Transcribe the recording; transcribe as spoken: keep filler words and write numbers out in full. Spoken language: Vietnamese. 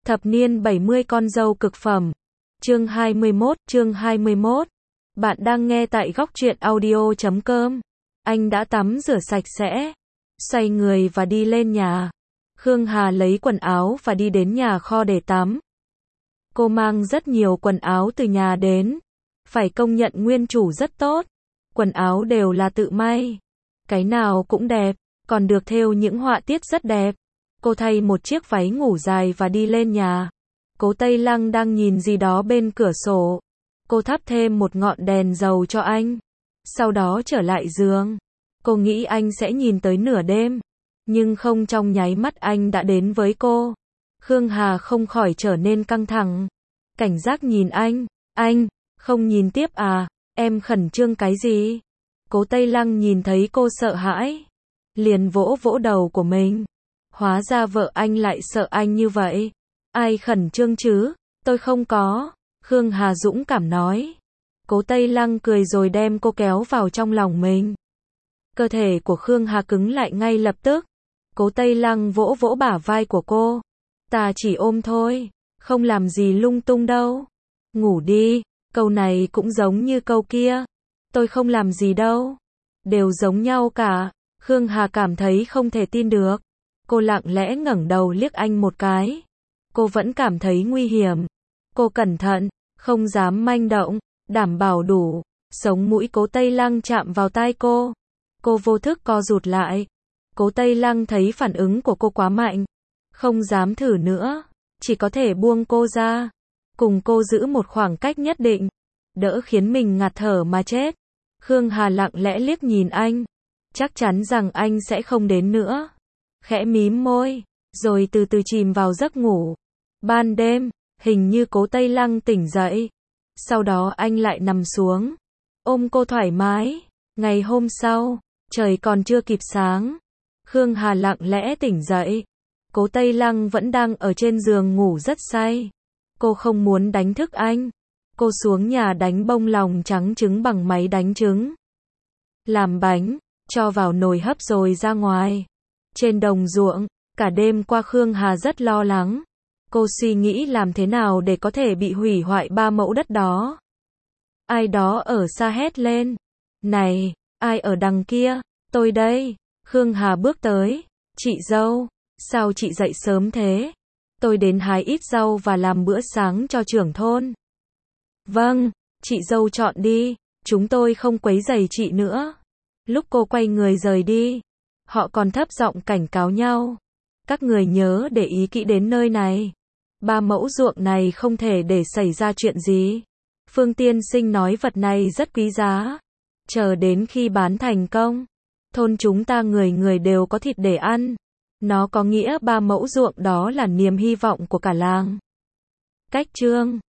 Thập niên bảy mươi con dâu cực phẩm. Chương hai mươi mốt, chương hai mươi mốt. Bạn đang nghe tại góc truyện audio chấm com. Anh đã tắm rửa sạch sẽ, xoay người và đi lên nhà. Khương Hà lấy quần áo và đi đến nhà kho để tắm. Cô mang rất nhiều quần áo từ nhà đến. Phải công nhận nguyên chủ rất tốt. Quần áo đều là tự may. Cái nào cũng đẹp, còn được thêu những họa tiết rất đẹp. Cô thay một chiếc váy ngủ dài và đi lên nhà. Cố Tây Lăng đang nhìn gì đó bên cửa sổ. Cô thắp thêm một ngọn đèn dầu cho anh. Sau đó trở lại giường. Cô nghĩ anh sẽ nhìn tới nửa đêm. Nhưng không, trong nháy mắt anh đã đến với cô. Khương Hà không khỏi trở nên căng thẳng. Cảnh giác nhìn anh. Anh, không nhìn tiếp à? Em khẩn trương cái gì? Cố Tây Lăng nhìn thấy cô sợ hãi, liền vỗ vỗ đầu của mình. Hóa ra vợ anh lại sợ anh như vậy. Ai khẩn trương chứ? Tôi không có. Khương Hà dũng cảm nói. Cố Tây Lăng cười rồi đem cô kéo vào trong lòng mình. Cơ thể của Khương Hà cứng lại ngay lập tức. Cố Tây Lăng vỗ vỗ bả vai của cô. Ta chỉ ôm thôi, không làm gì lung tung đâu. Ngủ đi. Câu này cũng giống như câu kia. Tôi không làm gì đâu. Đều giống nhau cả. Khương Hà cảm thấy không thể tin được. Cô lặng lẽ ngẩng đầu liếc anh một cái. Cô vẫn cảm thấy nguy hiểm. Cô cẩn thận, không dám manh động, đảm bảo đủ. Sống mũi Cố Tây Lăng chạm vào tai cô. Cô vô thức co rụt lại. Cố Tây Lăng thấy phản ứng của cô quá mạnh. Không dám thử nữa. Chỉ có thể buông cô ra. Cùng cô giữ một khoảng cách nhất định. Đỡ khiến mình ngạt thở mà chết. Khương Hà lặng lẽ liếc nhìn anh. Chắc chắn rằng anh sẽ không đến nữa. Khẽ mím môi, rồi từ từ chìm vào giấc ngủ. Ban đêm, hình như Cố Tây Lăng tỉnh dậy. Sau đó anh lại nằm xuống, ôm cô thoải mái. Ngày hôm sau, trời còn chưa kịp sáng. Khương Hà lặng lẽ tỉnh dậy. Cố Tây Lăng vẫn đang ở trên giường ngủ rất say. Cô không muốn đánh thức anh. Cô xuống nhà đánh bông lòng trắng trứng bằng máy đánh trứng. Làm bánh, cho vào nồi hấp rồi ra ngoài. Trên đồng ruộng, cả đêm qua Khương Hà rất lo lắng. Cô suy nghĩ làm thế nào để có thể bị hủy hoại ba mẫu đất đó. Ai đó ở xa hét lên. Này, ai ở đằng kia? Tôi đây. Khương Hà bước tới. Chị dâu, sao chị dậy sớm thế? Tôi đến hái ít rau và làm bữa sáng cho trưởng thôn. Vâng, chị dâu chọn đi, chúng tôi không quấy rầy chị nữa. Lúc cô quay người rời đi, họ còn thấp giọng cảnh cáo nhau. Các người nhớ để ý kỹ đến nơi này. Ba mẫu ruộng này không thể để xảy ra chuyện gì. Phương tiên sinh nói vật này rất quý giá. Chờ đến khi bán thành công, thôn chúng ta người người đều có thịt để ăn. Nó có nghĩa ba mẫu ruộng đó là niềm hy vọng của cả làng. Cách chương